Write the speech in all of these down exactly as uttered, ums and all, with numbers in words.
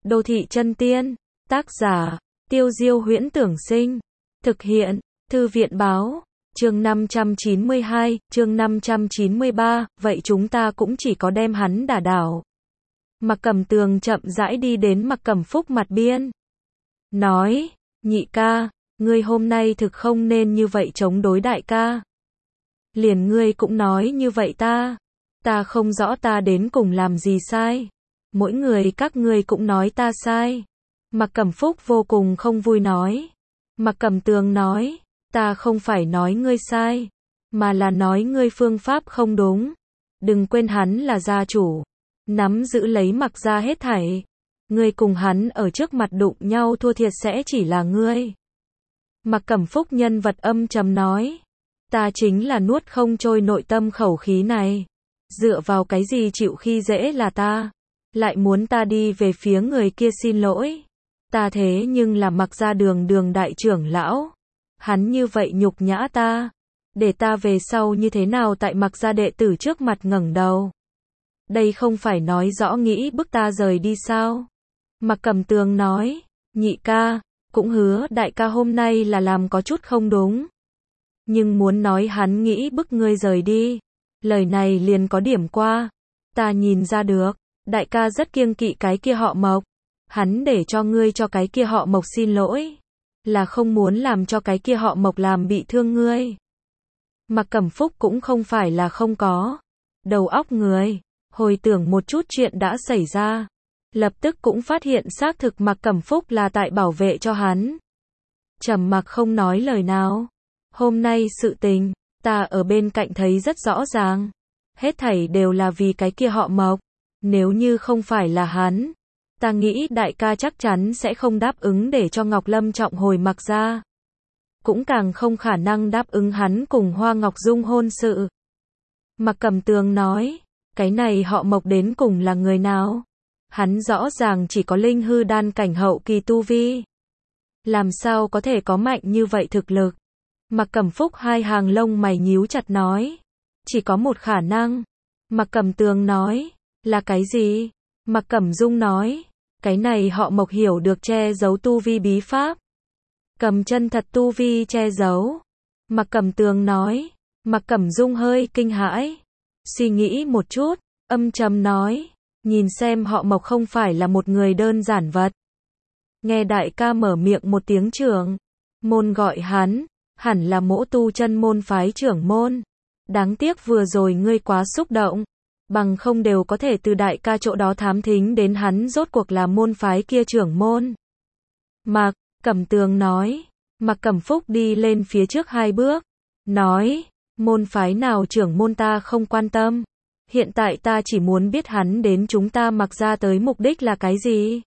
Đô thị chân tiên. Tác giả, Tiêu Diêu Huyễn Tưởng Sinh. Thực hiện, Thư viện Báo. Chương năm trăm chín mươi hai, chương năm trăm chín mươi ba, vậy chúng ta cũng chỉ có đem hắn đả đảo. Mạc Cẩm Tường chậm rãi đi đến Mạc Cẩm Phúc mặt biên. Nói, nhị ca, ngươi hôm nay thực không nên như vậy chống đối đại ca. Liền ngươi cũng nói như vậy ta. Ta không rõ ta đến cùng làm gì sai. Mỗi người các ngươi cũng nói ta sai. Mạc Cẩm Phúc vô cùng không vui nói. Mạc Cẩm Tường nói, ta không phải nói ngươi sai, mà là nói ngươi phương pháp không đúng. Đừng quên hắn là gia chủ, nắm giữ lấy Mạc gia hết thảy. Ngươi cùng hắn ở trước mặt đụng nhau thua thiệt sẽ chỉ là ngươi. Mạc Cẩm Phúc nhân vật âm trầm nói, ta chính là nuốt không trôi nội tâm khẩu khí này. Dựa vào cái gì chịu khi dễ là ta, lại muốn ta đi về phía người kia xin lỗi. Ta thế nhưng là Mạc gia đường đường đại trưởng lão. Hắn như vậy nhục nhã ta, để ta về sau như thế nào tại Mạc gia đệ tử trước mặt ngẩng đầu. Đây không phải nói rõ nghĩ bức ta rời đi sao? Mạc Cẩm Tường nói, nhị ca, cũng hứa đại ca hôm nay là làm có chút không đúng. Nhưng muốn nói hắn nghĩ bức ngươi rời đi, lời này liền có điểm qua. Ta nhìn ra được, đại ca rất kiêng kỵ cái kia họ Mộc. Hắn để cho ngươi cho cái kia họ Mộc xin lỗi, là không muốn làm cho cái kia họ Mộc làm bị thương ngươi. Mạc Cẩm Phúc cũng không phải là không có đầu óc người, hồi tưởng một chút chuyện đã xảy ra, lập tức cũng phát hiện xác thực Mạc Cẩm Phúc là tại bảo vệ cho hắn. Trầm mặc không nói lời nào. Hôm nay sự tình, ta ở bên cạnh thấy rất rõ ràng. Hết thảy đều là vì cái kia họ Mộc. Nếu như không phải là hắn, ta nghĩ đại ca chắc chắn sẽ không đáp ứng để cho Ngọc Lâm trọng hồi Mạc gia. Cũng càng không khả năng đáp ứng hắn cùng Hoa Ngọc Dung hôn sự. Mạc Cẩm Tường nói, cái này họ Mộc đến cùng là người nào? Hắn rõ ràng chỉ có linh hư đan cảnh hậu kỳ tu vi. Làm sao có thể có mạnh như vậy thực lực? Mạc Cẩm Phúc hai hàng lông mày nhíu chặt nói, chỉ có một khả năng. Mạc Cẩm Tường nói, là cái gì? Mạc Cẩm Dung nói, cái này họ Mộc hiểu được che giấu tu vi bí pháp. Cầm chân thật tu vi che giấu. Mạc Cẩm Tường nói, Mạc Cẩm Dung hơi kinh hãi. Suy nghĩ một chút, âm trầm nói, nhìn xem họ Mộc không phải là một người đơn giản vật. Nghe đại ca mở miệng một tiếng trưởng môn gọi hắn, hẳn là Mỗ Tu Chân môn phái trưởng môn. Đáng tiếc vừa rồi ngươi quá xúc động, bằng không đều có thể từ đại ca chỗ đó thám thính đến hắn rốt cuộc là môn phái kia trưởng môn. Mạc Cẩm Tường nói. Mạc Cẩm Phúc đi lên phía trước hai bước, nói, môn phái nào trưởng môn ta không quan tâm. Hiện tại ta chỉ muốn biết hắn đến chúng ta Mạc gia tới mục đích là cái gì.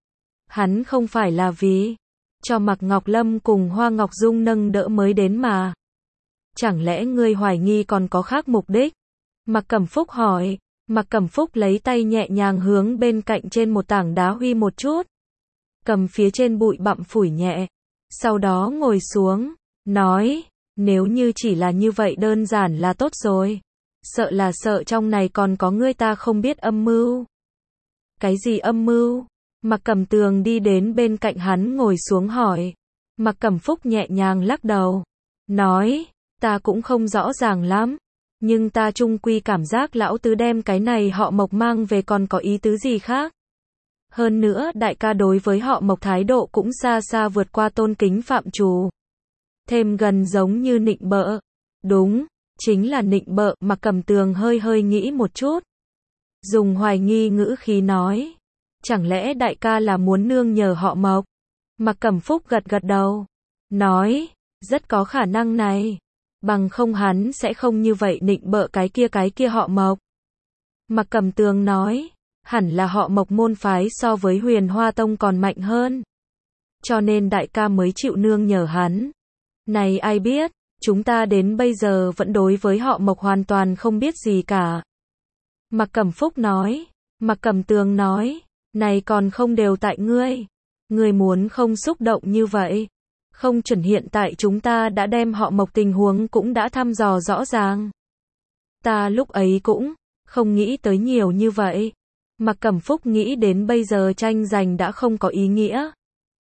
Hắn không phải là vì cho Mạc Ngọc Lâm cùng Hoa Ngọc Dung nâng đỡ mới đến mà. Chẳng lẽ ngươi hoài nghi còn có khác mục đích? Mạc Cẩm Phúc hỏi. Mạc Cẩm Phúc lấy tay nhẹ nhàng hướng bên cạnh trên một tảng đá huy một chút. Cầm phía trên bụi bặm phủi nhẹ. Sau đó ngồi xuống, nói, nếu như chỉ là như vậy đơn giản là tốt rồi. Sợ là sợ trong này còn có ngươi ta không biết âm mưu. Cái gì âm mưu? Mạc Cẩm Tường đi đến bên cạnh hắn ngồi xuống hỏi. Mạc Cẩm Phúc nhẹ nhàng lắc đầu. Nói, ta cũng không rõ ràng lắm. Nhưng ta chung quy cảm giác lão tứ đem cái này họ Mộc mang về còn có ý tứ gì khác. Hơn nữa đại ca đối với họ Mộc thái độ cũng xa xa vượt qua tôn kính phạm trù. Thêm gần giống như nịnh bợ. Đúng, chính là nịnh bợ. Mạc Cẩm Tường hơi hơi nghĩ một chút. Dùng hoài nghi ngữ khí nói. Chẳng lẽ đại ca là muốn nương nhờ họ Mộc? Mạc Cẩm Phúc gật gật đầu. Nói, rất có khả năng này. Bằng không hắn sẽ không như vậy nịnh bợ cái kia cái kia họ Mộc. Mạc Cẩm Tường nói, hẳn là họ Mộc môn phái so với Huyền Hoa Tông còn mạnh hơn. Cho nên đại ca mới chịu nương nhờ hắn. Này ai biết, chúng ta đến bây giờ vẫn đối với họ Mộc hoàn toàn không biết gì cả. Mạc Cẩm Phúc nói. Mạc Cẩm Tường nói, này còn không đều tại ngươi. Ngươi muốn không xúc động như vậy. Không chuẩn hiện tại chúng ta đã đem họ Mộc tình huống cũng đã thăm dò rõ ràng. Ta lúc ấy cũng không nghĩ tới nhiều như vậy. Mạc Cẩm Phúc nghĩ đến bây giờ tranh giành đã không có ý nghĩa.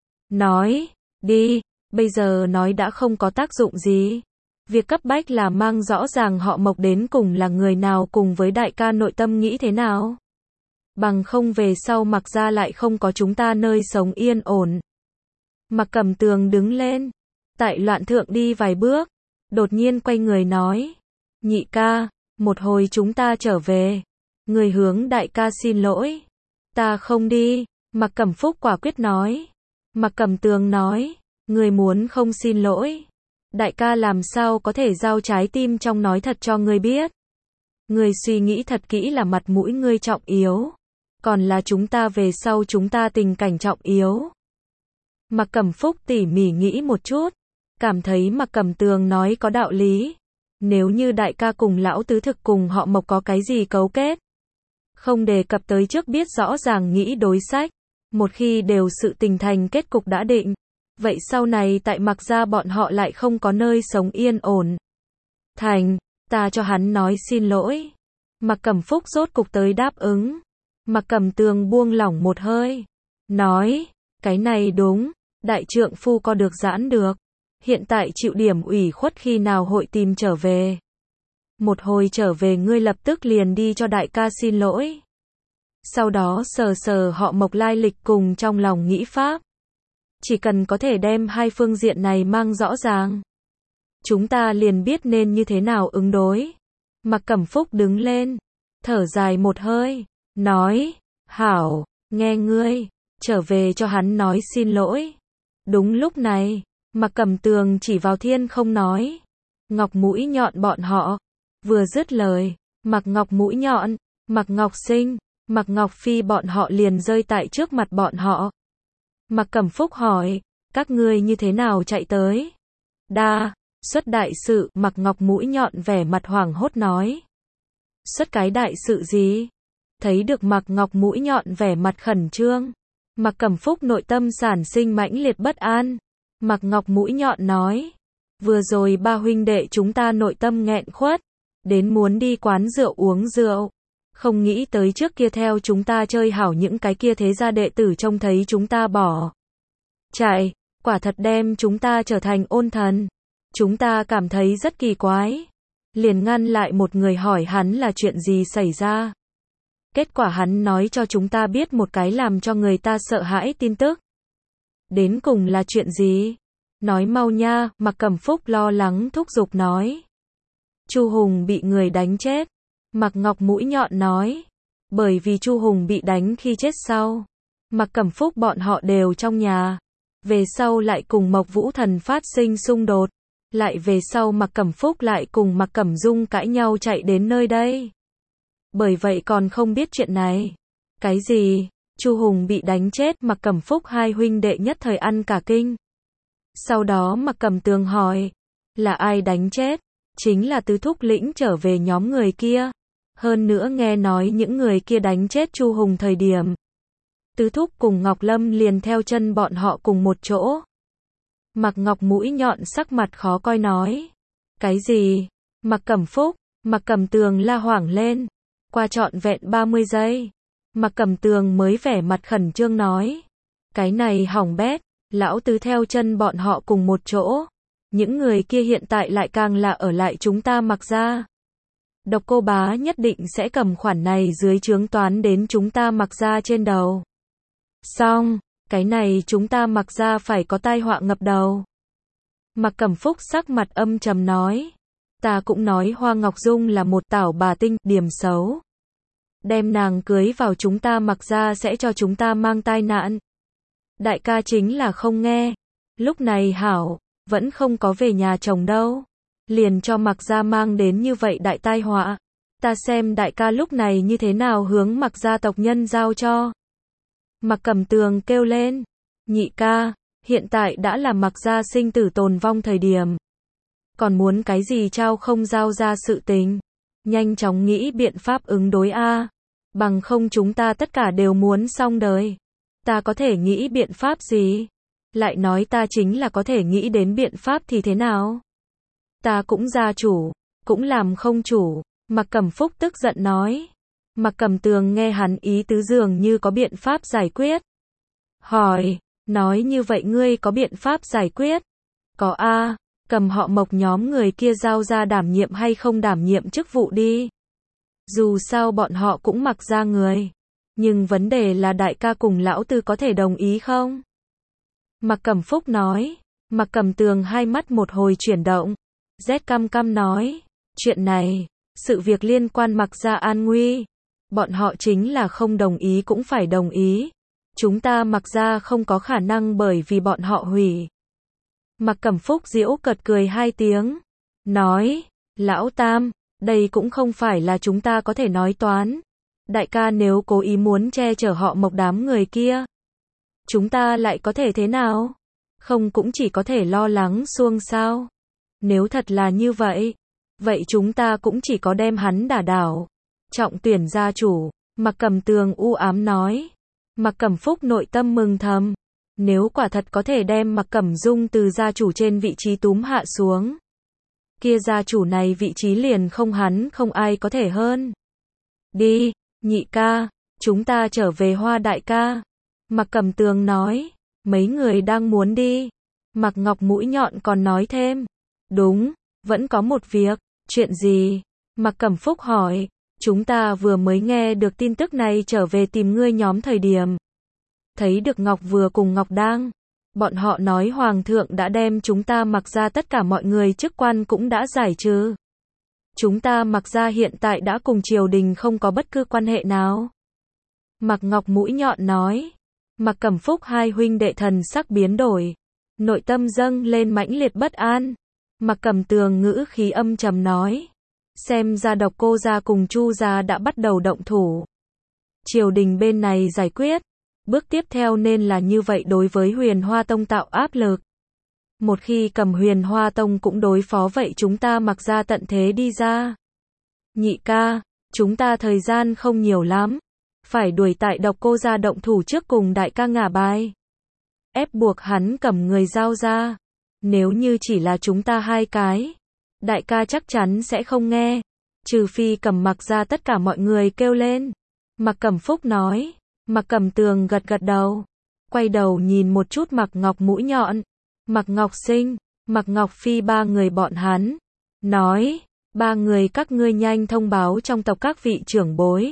Nói, đi, bây giờ nói đã không có tác dụng gì. Việc cấp bách là mang rõ ràng họ Mộc đến cùng là người nào cùng với đại ca nội tâm nghĩ thế nào. Bằng không về sau Mạc gia lại không có chúng ta nơi sống yên ổn. Mạc Cẩm Tường đứng lên. Tại Loạn Thượng đi vài bước. Đột nhiên quay người nói. Nhị ca, một hồi chúng ta trở về. Người hướng đại ca xin lỗi. Ta không đi. Mạc Cẩm Phúc quả quyết nói. Mạc Cẩm Tường nói. Người muốn không xin lỗi. Đại ca làm sao có thể giao trái tim trong nói thật cho ngươi biết. Ngươi suy nghĩ thật kỹ là mặt mũi ngươi trọng yếu. Còn là chúng ta về sau chúng ta tình cảnh trọng yếu. Mạc Cẩm Phúc tỉ mỉ nghĩ một chút. Cảm thấy Mạc Cẩm Tường nói có đạo lý. Nếu như đại ca cùng lão tứ thực cùng họ Mộc có cái gì cấu kết. Không đề cập tới trước biết rõ ràng nghĩ đối sách. Một khi đều sự tình thành kết cục đã định. Vậy sau này tại Mạc gia bọn họ lại không có nơi sống yên ổn. Thành, ta cho hắn nói xin lỗi. Mạc Cẩm Phúc rốt cục tới đáp ứng. Mạc Cẩm Tường buông lỏng một hơi. Nói, cái này đúng, đại trượng phu có được giãn được. Hiện tại chịu điểm ủy khuất khi nào hội tìm trở về. Một hồi trở về ngươi lập tức liền đi cho đại ca xin lỗi. Sau đó sờ sờ họ Mộc lai lịch cùng trong lòng nghĩ pháp. Chỉ cần có thể đem hai phương diện này mang rõ ràng. Chúng ta liền biết nên như thế nào ứng đối. Mạc Cẩm Phúc đứng lên. Thở dài một hơi. Nói. Hảo. Nghe ngươi. Trở về cho hắn nói xin lỗi. Đúng lúc này. Mạc Cẩm Tường chỉ vào thiên không nói. Ngọc Mũi Nhọn bọn họ. Vừa dứt lời. Mạc Ngọc Mũi Nhọn. Mạc Ngọc Sinh. Mạc Ngọc Phi bọn họ liền rơi tại trước mặt bọn họ. Mạc Cẩm Phúc hỏi, các ngươi như thế nào chạy tới? Đa, xuất đại sự, Mạc Ngọc Mũi Nhọn vẻ mặt hoảng hốt nói. Xuất cái đại sự gì? Thấy được Mạc Ngọc Mũi Nhọn vẻ mặt khẩn trương. Mạc Cẩm Phúc nội tâm sản sinh mãnh liệt bất an. Mạc Ngọc Mũi Nhọn nói, vừa rồi ba huynh đệ chúng ta nội tâm nghẹn khuất, đến muốn đi quán rượu uống rượu. Không nghĩ tới trước kia theo chúng ta chơi hảo những cái kia thế gia đệ tử trông thấy chúng ta bỏ chạy, quả thật đem chúng ta trở thành ôn thần. Chúng ta cảm thấy rất kỳ quái. Liền ngăn lại một người hỏi hắn là chuyện gì xảy ra. Kết quả hắn nói cho chúng ta biết một cái làm cho người ta sợ hãi tin tức. Đến cùng là chuyện gì? Nói mau nha, Mạc Cẩm Phúc lo lắng thúc giục nói. Chu Hùng bị người đánh chết. Mạc Ngọc Mũi Nhọn nói. Bởi vì Chu Hùng bị đánh khi chết sau. Mạc Cẩm Phúc bọn họ đều trong nhà. Về sau lại cùng Mộc Vũ Thần phát sinh xung đột. Lại về sau Mạc Cẩm Phúc lại cùng Mạc Cẩm Dung cãi nhau chạy đến nơi đây. Bởi vậy còn không biết chuyện này. Cái gì? Chu Hùng bị đánh chết, Mạc Cẩm Phúc hai huynh đệ nhất thời ăn cả kinh. Sau đó Mạc Cẩm Tường hỏi. Là ai đánh chết? Chính là tứ thúc lĩnh trở về nhóm người kia. Hơn nữa nghe nói những người kia đánh chết Chu Hùng thời điểm. Tứ thúc cùng Ngọc Lâm liền theo chân bọn họ cùng một chỗ. Mạc Ngọc Mũi Nhọn sắc mặt khó coi nói. Cái gì? Mạc Cẩm Phúc, Mạc Cẩm Tường la hoảng lên. Qua trọn vẹn ba mươi giây. Mạc Cẩm Tường mới vẻ mặt khẩn trương nói. Cái này hỏng bét, lão tứ theo chân bọn họ cùng một chỗ. Những người kia hiện tại lại càng là ở lại chúng ta Mạc gia. Độc Cô Bá nhất định sẽ cầm khoản này dưới trướng toán đến chúng ta Mạc gia trên đầu. Xong, cái này chúng ta Mạc gia phải có tai họa ngập đầu. Mạc Cẩm Phúc sắc mặt âm trầm nói. Ta cũng nói Hoa Ngọc Dung là một tảo bà tinh, điểm xấu. Đem nàng cưới vào chúng ta Mạc gia sẽ cho chúng ta mang tai nạn. Đại ca chính là không nghe. Lúc này hảo, vẫn không có về nhà chồng đâu. Liền cho Mạc gia mang đến như vậy đại tai họa. Ta xem đại ca lúc này như thế nào hướng Mạc gia tộc nhân giao cho. Mạc Cẩm Tường kêu lên. Nhị ca, hiện tại đã là Mạc gia sinh tử tồn vong thời điểm. Còn muốn cái gì trao không giao ra sự tình. Nhanh chóng nghĩ biện pháp ứng đối a. Bằng không chúng ta tất cả đều muốn xong đời. Ta có thể nghĩ biện pháp gì? Lại nói ta chính là có thể nghĩ đến biện pháp thì thế nào? Ta cũng gia chủ, cũng làm không chủ. Mạc Cẩm Phúc tức giận nói. Mặc Cẩm Tường nghe hắn ý tứ dường như có biện pháp giải quyết. Hỏi, nói như vậy ngươi có biện pháp giải quyết? Có a, cầm họ Mộc nhóm người kia giao ra đảm nhiệm hay không đảm nhiệm chức vụ đi. Dù sao bọn họ cũng mặc ra người. Nhưng vấn đề là đại ca cùng lão tư có thể đồng ý không? Mặc Cẩm Phúc nói. Mặc Cẩm Tường hai mắt một hồi chuyển động. Rét căm căm nói. Chuyện này, sự việc liên quan Mặc gia an nguy. Bọn họ chính là không đồng ý cũng phải đồng ý. Chúng ta Mặc gia không có khả năng bởi vì bọn họ hủy. Mặc Cẩm Phúc giễu cợt cười hai tiếng. Nói, lão Tam, đây cũng không phải là chúng ta có thể nói toán. Đại ca nếu cố ý muốn che chở họ Mộc đám người kia, chúng ta lại có thể thế nào? Không cũng chỉ có thể lo lắng xuông sao? Nếu thật là như vậy, vậy chúng ta cũng chỉ có đem hắn đả đảo. Trọng tuyển gia chủ, Mặc Cẩm Tường u ám nói. Mặc Cẩm Phúc nội tâm mừng thầm. Nếu quả thật có thể đem Mặc Cẩm Dung từ gia chủ trên vị trí túm hạ xuống, kia gia chủ này vị trí liền không hắn không ai có thể hơn. Đi, nhị ca, chúng ta trở về Hoa đại ca. Mặc Cẩm Tường nói, mấy người đang muốn đi. Mặc Ngọc mũi nhọn còn nói thêm, đúng, vẫn có một việc, chuyện gì? Mặc Cẩm Phúc hỏi, chúng ta vừa mới nghe được tin tức này trở về tìm ngươi nhóm thời điểm. Thấy được Ngọc vừa cùng Ngọc Đang. Bọn họ nói Hoàng thượng đã đem chúng ta Mặc ra tất cả mọi người chức quan cũng đã giải trừ. Chúng ta Mặc ra hiện tại đã cùng triều đình không có bất cứ quan hệ nào. Mặc Ngọc mũi nhọn nói. Mặc Cẩm Phúc hai huynh đệ thần sắc biến đổi. Nội tâm dâng lên mãnh liệt bất an. Mặc Cẩm Tường ngữ khí âm trầm nói. Xem ra Độc Cô gia cùng Chu gia đã bắt đầu động thủ. Triều đình bên này giải quyết. Bước tiếp theo nên là như vậy đối với Huyền Hoa Tông tạo áp lực. Một khi cầm Huyền Hoa Tông cũng đối phó vậy chúng ta Mặc ra tận thế đi ra. Nhị ca, chúng ta thời gian không nhiều lắm. Phải đuổi tại Độc Cô gia động thủ trước cùng đại ca ngả bài. Ép buộc hắn cầm người giao ra. Nếu như chỉ là chúng ta hai cái, đại ca chắc chắn sẽ không nghe. Trừ phi cầm Mặc ra tất cả mọi người kêu lên. Mặc Cẩm Phúc nói. Mặc Cẩm Tường gật gật đầu. Quay đầu nhìn một chút Mặc Ngọc mũi nhọn. Mặc Ngọc Sinh, Mặc Ngọc Phi ba người bọn hắn. Nói, ba người các ngươi nhanh thông báo trong tộc các vị trưởng bối.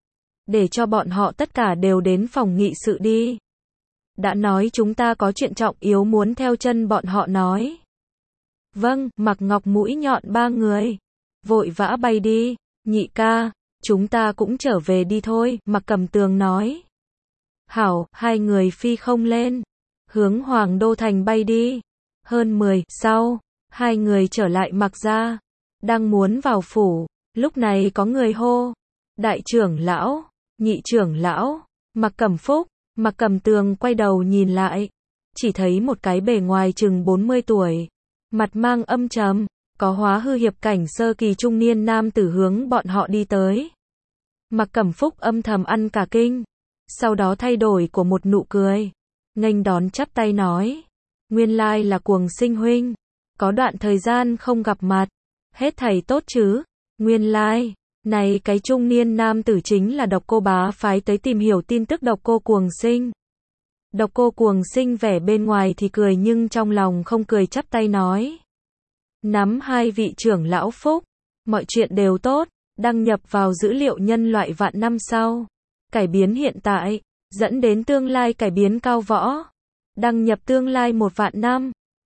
Để cho bọn họ tất cả đều đến phòng nghị sự đi. Đã nói chúng ta có chuyện trọng yếu muốn theo chân bọn họ nói. Vâng, Mặc Ngọc mũi nhọn ba người. Vội vã bay đi, nhị ca, chúng ta cũng trở về đi thôi, Mặc Cẩm Tường nói. Hảo, hai người phi không lên. Hướng Hoàng Đô Thành bay đi. Hơn mười, sau, hai người trở lại Mặc ra. Đang muốn vào phủ, lúc này có người hô. Đại trưởng lão, nhị trưởng lão, Mặc Cẩm Phúc, Mặc Cẩm Tường quay đầu nhìn lại. Chỉ thấy một cái bề ngoài chừng bốn mươi tuổi. Mặt mang âm trầm, có hóa hư hiệp cảnh sơ kỳ trung niên nam tử hướng bọn họ đi tới. Mặc Cẩm Phúc âm thầm ăn cả kinh. Sau đó thay đổi của một nụ cười. Nghênh đón chắp tay nói. Nguyên lai là Cuồng Sinh huynh. Có đoạn thời gian không gặp mặt. Hết thảy tốt chứ? Nguyên lai, này cái trung niên nam tử chính là Độc Cô bá phái tới tìm hiểu tin tức Độc Cô Cuồng Sinh. Độc Cô Cuồng Sinh vẻ bên ngoài thì cười nhưng trong lòng không cười chắp tay nói. Nắm hai vị trưởng lão phúc. Mọi chuyện đều tốt. Đăng nhập vào dữ liệu nhân loại vạn năm sau. Cải biến hiện tại, dẫn đến tương lai cải biến cao võ. Đăng nhập tương lai một vạn năm.